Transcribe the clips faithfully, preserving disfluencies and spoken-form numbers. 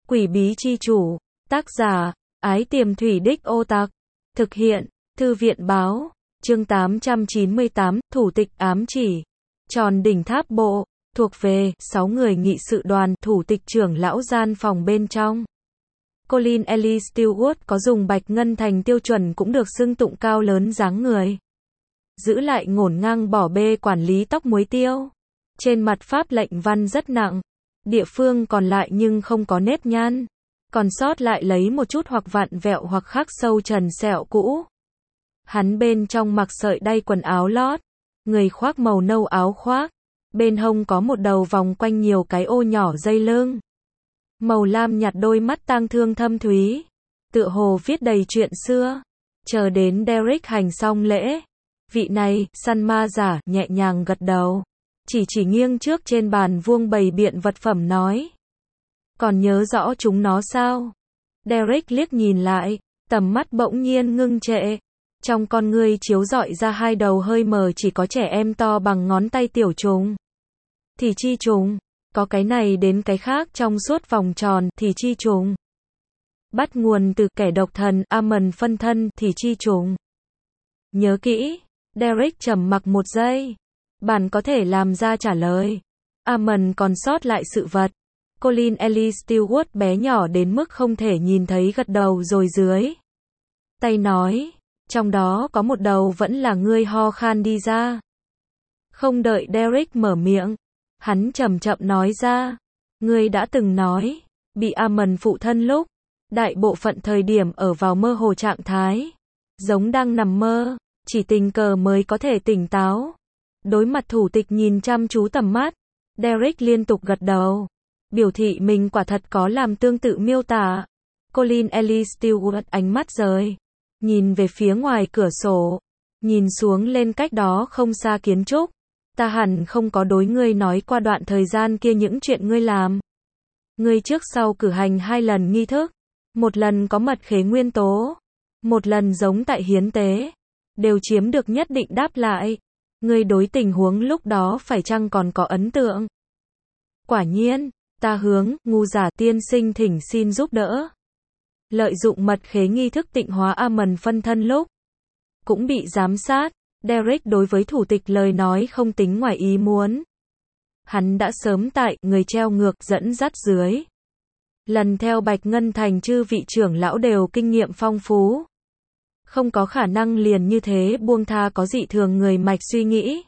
Quỷ bí chi chủ. Tác giả, Ái Tiềm Thủy Đích Ô Tạc. Thực hiện, Thư viện báo. Chương tám trăm chín mươi tám, Thủ tịch ám chỉ. Tròn đỉnh tháp bộ. Thuộc về, sáu người nghị sự đoàn, thủ tịch trưởng lão gian phòng bên trong. Colin Ellie Stewart có dùng bạch ngân thành tiêu chuẩn cũng được xưng tụng cao lớn dáng người. Giữ lại ngổn ngang bỏ bê quản lý tóc muối tiêu. Trên mặt pháp lệnh văn rất nặng. Địa phương còn lại nhưng không có nếp nhăn. Còn sót lại lấy một chút hoặc vặn vẹo hoặc khắc sâu trần sẹo cũ. Hắn bên trong mặc sợi đay quần áo lót. Người khoác màu nâu áo khoác. Bên hông có một đầu vòng quanh nhiều cái ô nhỏ dây lưng. Màu lam nhạt, đôi mắt tang thương thâm thúy. Tựa hồ viết đầy chuyện xưa. Chờ đến Derek hành xong lễ. Vị này, săn ma giả, nhẹ nhàng gật đầu. Chỉ chỉ nghiêng trước trên bàn vuông bày biện vật phẩm nói. Còn nhớ rõ chúng nó sao? Derek liếc nhìn lại. Tầm mắt bỗng nhiên ngưng trệ. Trong con ngươi chiếu rọi ra hai đầu hơi mờ chỉ có trẻ em to bằng ngón tay tiểu trùng. Thì chi trùng. Có cái này đến cái khác trong suốt vòng tròn, thì chi trùng. Bắt nguồn từ kẻ độc thần, Amon phân thân, thì chi trùng. Nhớ kỹ. Derek trầm mặc một giây. Bạn có thể làm ra trả lời. Amon còn sót lại sự vật. Colin Ellie Stewart bé nhỏ đến mức không thể nhìn thấy gật đầu rồi dưới tay nói. Trong đó có một đầu vẫn là ngươi ho khan đi ra. Không đợi Derek mở miệng. Hắn chậm chậm nói ra. Ngươi đã từng nói. Bị Amon phụ thân lúc. Đại bộ phận thời điểm ở vào mơ hồ trạng thái. Giống đang nằm mơ. Chỉ tình cờ mới có thể tỉnh táo. Đối mặt thủ tịch nhìn chăm chú tầm mắt. Derek liên tục gật đầu. Biểu thị mình quả thật có làm tương tự miêu tả. Colin Ellie Stewart ánh mắt rời. Nhìn về phía ngoài cửa sổ. Nhìn xuống lên cách đó không xa kiến trúc. Ta hẳn không có đối ngươi nói qua đoạn thời gian kia những chuyện ngươi làm. Ngươi trước sau cử hành hai lần nghi thức. Một lần có mật khế nguyên tố. Một lần giống tại hiến tế. Đều chiếm được nhất định đáp lại. Ngươi đối tình huống lúc đó phải chăng còn có ấn tượng? Quả nhiên, ta hướng, ngu giả tiên sinh thỉnh xin giúp đỡ. Lợi dụng mật khế nghi thức tịnh hóa Amon phân thân lúc. Cũng bị giám sát. Derek đối với thủ tịch lời nói không tính ngoài ý muốn. Hắn đã sớm tại, người treo ngược dẫn dắt dưới. Lần theo Bạch Ngân Thành chư vị trưởng lão đều kinh nghiệm phong phú. Không có khả năng liền như thế buông tha có dị thường người mạch suy nghĩ.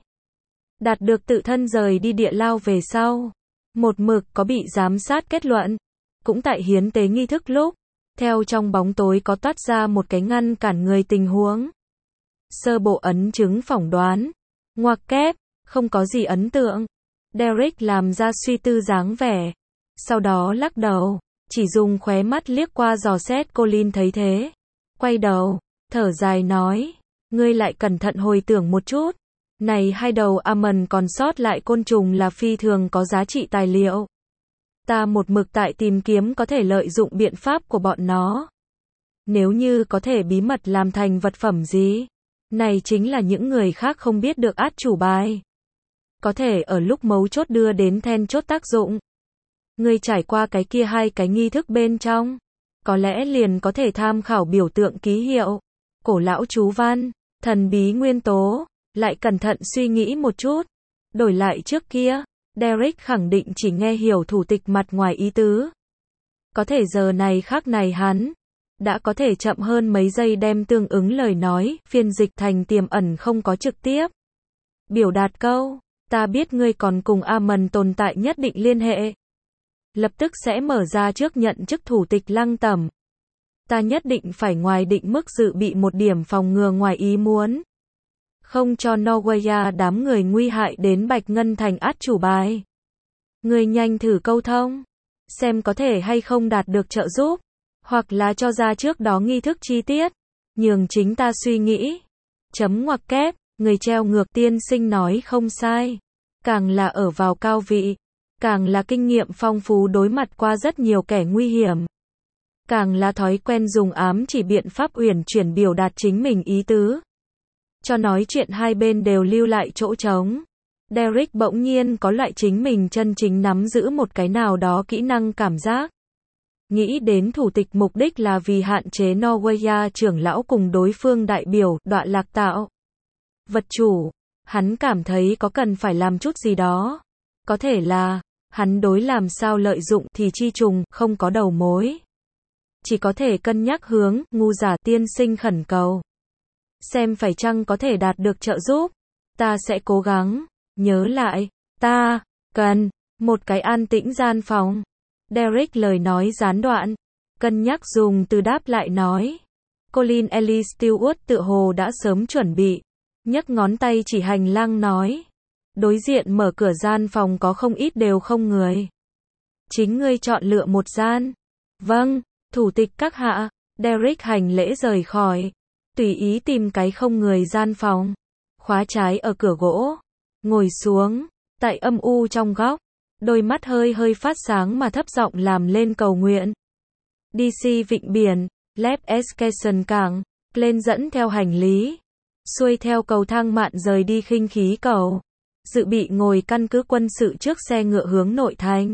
Đạt được tự thân rời đi địa lao về sau. Một mực có bị giám sát kết luận. Cũng tại hiến tế nghi thức lúc. Theo trong bóng tối có toát ra một cái ngăn cản người tình huống. Sơ bộ ấn chứng phỏng đoán. Ngoặc kép, không có gì ấn tượng. Derek làm ra suy tư dáng vẻ. Sau đó lắc đầu. Chỉ dùng khóe mắt liếc qua dò xét Colin thấy thế. Quay đầu. Thở dài nói. Ngươi lại cẩn thận hồi tưởng một chút. Này hai đầu Amon còn sót lại côn trùng là phi thường có giá trị tài liệu. Ta một mực tại tìm kiếm có thể lợi dụng biện pháp của bọn nó. Nếu như có thể bí mật làm thành vật phẩm gì. Này chính là những người khác không biết được át chủ bài. Có thể ở lúc mấu chốt đưa đến then chốt tác dụng. Ngươi trải qua cái kia hai cái nghi thức bên trong. Có lẽ liền có thể tham khảo biểu tượng ký hiệu. Cổ lão chú văn. Thần bí nguyên tố. Lại cẩn thận suy nghĩ một chút. Đổi lại trước kia. Derek khẳng định chỉ nghe hiểu thủ tịch mặt ngoài ý tứ. Có thể giờ này khác này hắn. Đã có thể chậm hơn mấy giây đem tương ứng lời nói, phiên dịch thành tiềm ẩn không có trực tiếp. Biểu đạt câu, ta biết ngươi còn cùng Amon tồn tại nhất định liên hệ. Lập tức sẽ mở ra trước nhận chức thủ tịch Lăng Tẩm. Ta nhất định phải ngoài định mức dự bị một điểm phòng ngừa ngoài ý muốn. Không cho Norwegia đám người nguy hại đến Bạch Ngân Thành át chủ bài. Ngươi nhanh thử câu thông. Xem có thể hay không đạt được trợ giúp. Hoặc là cho ra trước đó nghi thức chi tiết. Nhường chính ta suy nghĩ. Chấm ngoặc kép. Người treo ngược tiên sinh nói không sai. Càng là ở vào cao vị. Càng là kinh nghiệm phong phú đối mặt qua rất nhiều kẻ nguy hiểm. Càng là thói quen dùng ám chỉ biện pháp uyển chuyển biểu đạt chính mình ý tứ. Cho nói chuyện hai bên đều lưu lại chỗ trống. Derek bỗng nhiên có loại chính mình chân chính nắm giữ một cái nào đó kỹ năng cảm giác. nghĩ đến thủ tịch mục đích là vì hạn chế Norwegia trưởng lão cùng đối phương đại biểu, đọa lạc tạo. Vật chủ, hắn cảm thấy có cần phải làm chút gì đó. Có thể là, hắn đối làm sao lợi dụng thì chi trùng, không có đầu mối. Chỉ có thể cân nhắc hướng, ngu giả tiên sinh khẩn cầu. Xem phải chăng có thể đạt được trợ giúp. Ta sẽ cố gắng. Nhớ lại, ta cần một cái an tĩnh gian phòng. Derek lời nói gián đoạn. Cân nhắc dùng từ đáp lại nói. Colin Ellis Stewart tựa hồ đã sớm chuẩn bị. Nhấc ngón tay chỉ hành lang nói. Đối diện mở cửa gian phòng có không ít đều không người. Chính ngươi chọn lựa một gian. Vâng, thủ tịch các hạ. Derek hành lễ rời khỏi. Tùy ý tìm cái không người gian phòng. Khóa trái ở cửa gỗ. Ngồi xuống. Tại âm u trong góc. Đôi mắt hơi hơi phát sáng mà thấp giọng làm lên cầu nguyện. đê xê vịnh biển. Lep Escation cảng. Lên dẫn theo hành lý. Xuôi theo cầu thang mạn rời đi khinh khí cầu. Dự bị ngồi căn cứ quân sự trước xe ngựa hướng nội thành.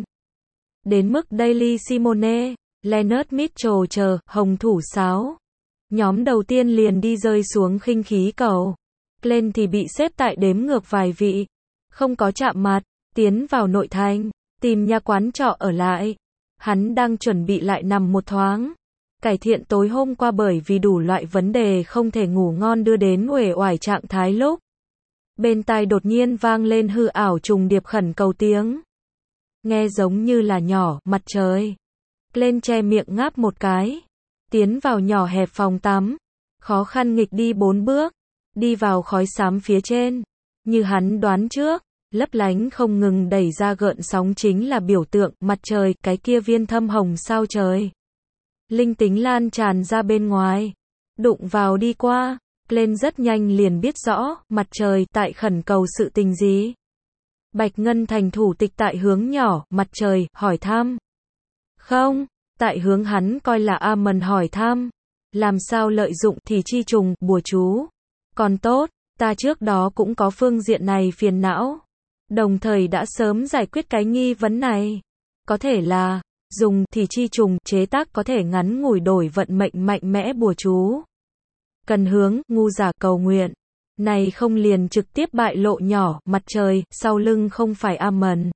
Đến mức Daily Simone, Leonard Mitchell chờ, hồng thủ sáo. Nhóm đầu tiên liền đi rơi xuống khinh khí cầu. Lên thì bị xếp tại đếm ngược vài vị. Không có chạm mặt, tiến vào nội thành, tìm nhà quán trọ ở lại. Hắn đang chuẩn bị lại nằm một thoáng. Cải thiện tối hôm qua bởi vì đủ loại vấn đề không thể ngủ ngon đưa đến uể oải trạng thái lúc. Bên tai đột nhiên vang lên hư ảo trùng điệp khẩn cầu tiếng. Nghe giống như là nhỏ, mặt trời. Lên che miệng ngáp một cái. Tiến vào nhỏ hẹp phòng tắm. Khó khăn nghịch đi bốn bước. Đi vào khói xám phía trên. Như hắn đoán trước, lấp lánh không ngừng đẩy ra gợn sóng chính là biểu tượng mặt trời, cái kia viên thâm hồng sao trời. Linh tính lan tràn ra bên ngoài. Đụng vào đi qua. Lên rất nhanh liền biết rõ, mặt trời tại khẩn cầu sự tình gì. Bạch Ngân Thành thủ tịch tại hướng nhỏ, mặt trời, hỏi thăm. Không, tại hướng hắn coi là Amon hỏi thăm. Làm sao lợi dụng thì chi trùng, bùa chú. Còn tốt, ta trước đó cũng có phương diện này phiền não. Đồng thời đã sớm giải quyết cái nghi vấn này. Có thể là, dùng thì chi trùng, chế tác có thể ngắn ngủi đổi vận mệnh mạnh mẽ bùa chú. Cần hướng, ngu giả cầu nguyện. Này không liền trực tiếp bại lộ nhỏ, mặt trời, sau lưng không phải Amon.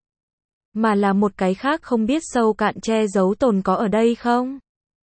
Mà là một cái khác không biết sâu cạn che giấu tồn có ở đây không?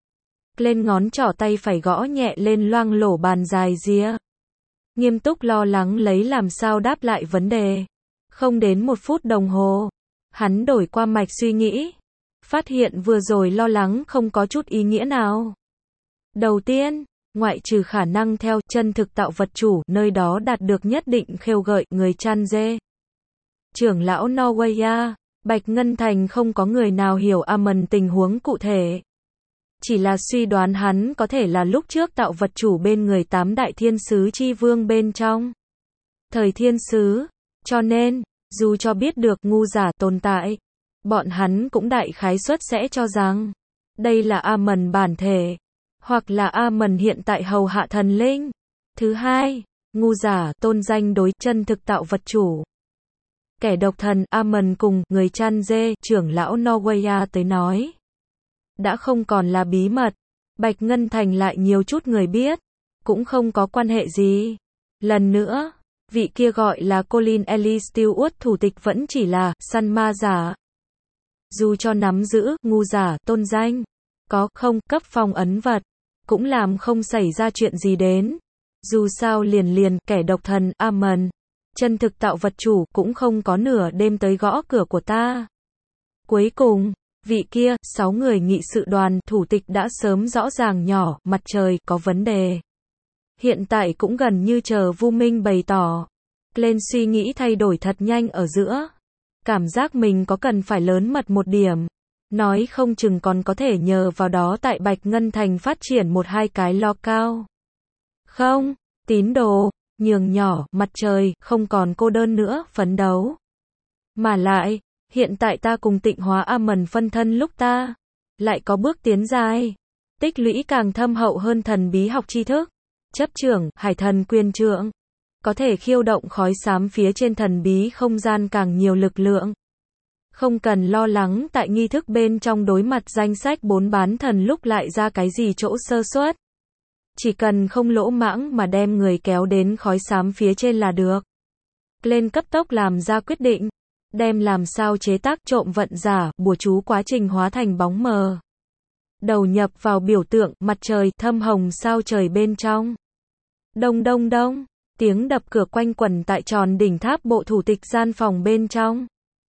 Lên ngón trỏ tay phải gõ nhẹ lên loang lổ bàn dài ria. Nghiêm túc lo lắng lấy làm sao đáp lại vấn đề. Không đến một phút đồng hồ. Hắn đổi qua mạch suy nghĩ. Phát hiện vừa rồi lo lắng không có chút ý nghĩa nào. Đầu tiên, ngoại trừ khả năng theo chân thực tạo vật chủ, nơi đó đạt được nhất định khêu gợi người chăn dê. Trưởng lão Norwegia, Bạch Ngân Thành không có người nào hiểu Amon tình huống cụ thể. Chỉ là suy đoán hắn có thể là lúc trước tạo vật chủ bên người tám đại thiên sứ chi vương bên trong. Thời thiên sứ, cho nên, dù cho biết được ngu giả tồn tại, bọn hắn cũng đại khái suất sẽ cho rằng, đây là Amon bản thể. Hoặc là Amon hiện tại hầu hạ thần linh. Thứ hai, ngu giả tôn danh đối chân thực tạo vật chủ. Kẻ độc thần Amon cùng người chăn dê trưởng lão Norwegia tới nói. Đã không còn là bí mật. Bạch Ngân Thành lại nhiều chút người biết. Cũng không có quan hệ gì. Lần nữa, vị kia gọi là Colin Ellis Stewart thủ tịch vẫn chỉ là săn ma giả. Dù cho nắm giữ ngu giả tôn danh. Có không cấp phong ấn vật. Cũng làm không xảy ra chuyện gì đến. Dù sao liền liền kẻ độc thần Amon. Chân thực tạo vật chủ cũng không có nửa đêm tới gõ cửa của ta. Cuối cùng, vị kia, sáu người nghị sự đoàn thủ tịch đã sớm rõ ràng nhỏ, mặt trời có vấn đề. Hiện tại cũng gần như chờ Vu Minh bày tỏ. Lên suy nghĩ thay đổi thật nhanh ở giữa. Cảm giác mình có cần phải lớn mật một điểm. Nói không chừng còn có thể nhờ vào đó tại Bạch Ngân Thành phát triển một hai cái lo cao. Không, tín đồ, nhường nhỏ, mặt trời, không còn cô đơn nữa, phấn đấu. Mà lại, hiện tại ta cùng Tịnh Hóa Amon phân thân lúc ta, lại có bước tiến dài. Tích lũy càng thâm hậu hơn thần bí học tri thức. Chấp trưởng, hải thần quyền trượng. Có thể khiêu động khói xám phía trên thần bí không gian càng nhiều lực lượng. Không cần lo lắng tại nghi thức bên trong đối mặt danh sách bốn bán thần lúc lại ra cái gì chỗ sơ suất. Chỉ cần không lỗ mãng mà đem người kéo đến khói xám phía trên là được. Lên cấp tốc làm ra quyết định. Đem làm sao chế tác trộm vận giả, bùa chú quá trình hóa thành bóng mờ. Đầu nhập vào biểu tượng, mặt trời, thâm hồng sao trời bên trong. Đông đông đông, tiếng đập cửa quanh quẩn tại tròn đỉnh tháp bộ thủ tịch gian phòng bên trong.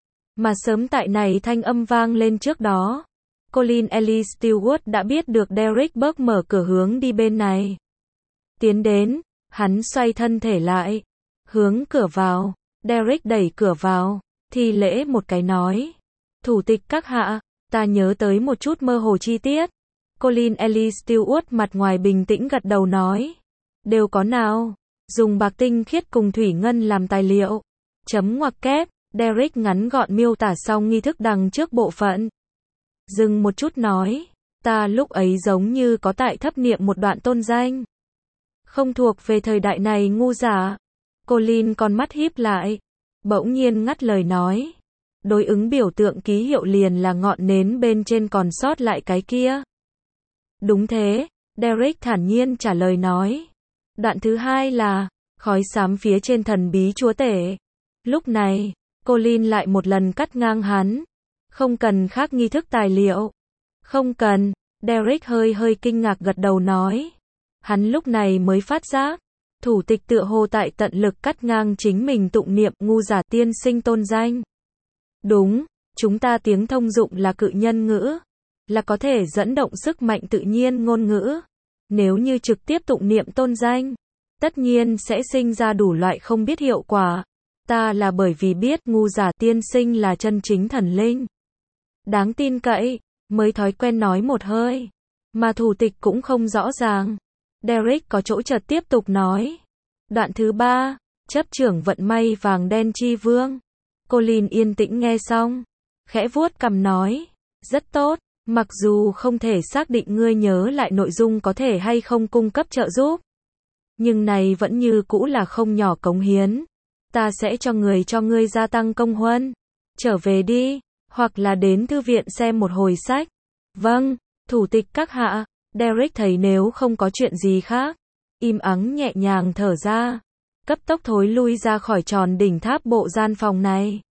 Mà sớm tại này thanh âm vang lên trước đó. Colin Ellie Stewart đã biết được Derek Burke mở cửa hướng đi bên này. Tiến đến, hắn xoay thân thể lại. Hướng cửa vào, Derek đẩy cửa vào, thi lễ một cái nói. Thủ tịch các hạ, ta nhớ tới một chút mơ hồ chi tiết. Colin Ellie Stewart mặt ngoài bình tĩnh gật đầu nói. Đều có nào, dùng bạc tinh khiết cùng thủy ngân làm tài liệu. Chấm ngoặc kép, Derek ngắn gọn miêu tả xong nghi thức đằng trước bộ phận. Dừng một chút nói, ta lúc ấy giống như có tại thấp niệm một đoạn tôn danh. Không thuộc về thời đại này ngu giả. Colin con mắt híp lại, bỗng nhiên ngắt lời nói. Đối ứng biểu tượng ký hiệu liền là ngọn nến bên trên còn sót lại cái kia. Đúng thế, Derek thản nhiên trả lời nói. Đoạn thứ hai là, khói xám phía trên thần bí chúa tể. Lúc này, Colin lại một lần cắt ngang hắn. Không cần khác nghi thức tài liệu. Không cần, Derek hơi hơi kinh ngạc gật đầu nói. Hắn lúc này mới phát giác. Thủ tịch tựa hồ tại tận lực cắt ngang chính mình tụng niệm ngu giả tiên sinh tôn danh. Đúng, chúng ta tiếng thông dụng là cự nhân ngữ. Là có thể dẫn động sức mạnh tự nhiên ngôn ngữ. Nếu như trực tiếp tụng niệm tôn danh, tất nhiên sẽ sinh ra đủ loại không biết hiệu quả. Ta là bởi vì biết ngu giả tiên sinh là chân chính thần linh. Đáng tin cậy, mới thói quen nói một hơi. Mà thủ tịch cũng không rõ ràng. Derek có chỗ chợt tiếp tục nói. Đoạn thứ ba, chấp trưởng vận may vàng đen chi vương. Colin yên tĩnh nghe xong. Khẽ vuốt cằm nói. Rất tốt, mặc dù không thể xác định ngươi nhớ lại nội dung có thể hay không cung cấp trợ giúp. Nhưng này vẫn như cũ là không nhỏ cống hiến. Ta sẽ cho người cho ngươi gia tăng công huân. Trở về đi, hoặc là đến thư viện xem một hồi sách. Vâng, thủ tịch các hạ. Derek thấy nếu không có chuyện gì khác, im ắng nhẹ nhàng thở ra, cấp tốc thối lui ra khỏi tròn đỉnh tháp bộ gian phòng này.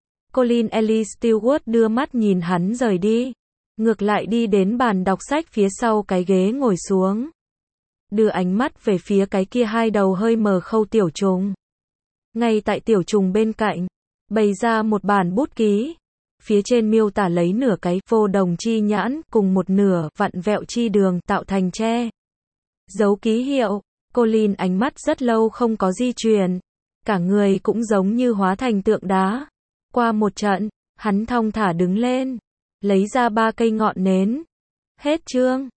Colin Ellie Stewart đưa mắt nhìn hắn rời đi, ngược lại đi đến bàn đọc sách phía sau cái ghế ngồi xuống. Đưa ánh mắt về phía cái kia hai đầu hơi mờ khâu tiểu trùng. Ngay tại tiểu trùng bên cạnh, bày ra một bản bút ký. Phía trên miêu tả lấy nửa cái vô đồng chi nhãn cùng một nửa vặn vẹo chi đường tạo thành tre. Dấu ký hiệu, Colin ánh mắt rất lâu không có di chuyển. Cả người cũng giống như hóa thành tượng đá. Qua một trận, hắn thong thả đứng lên. Lấy ra ba cây ngọn nến. Hết chương.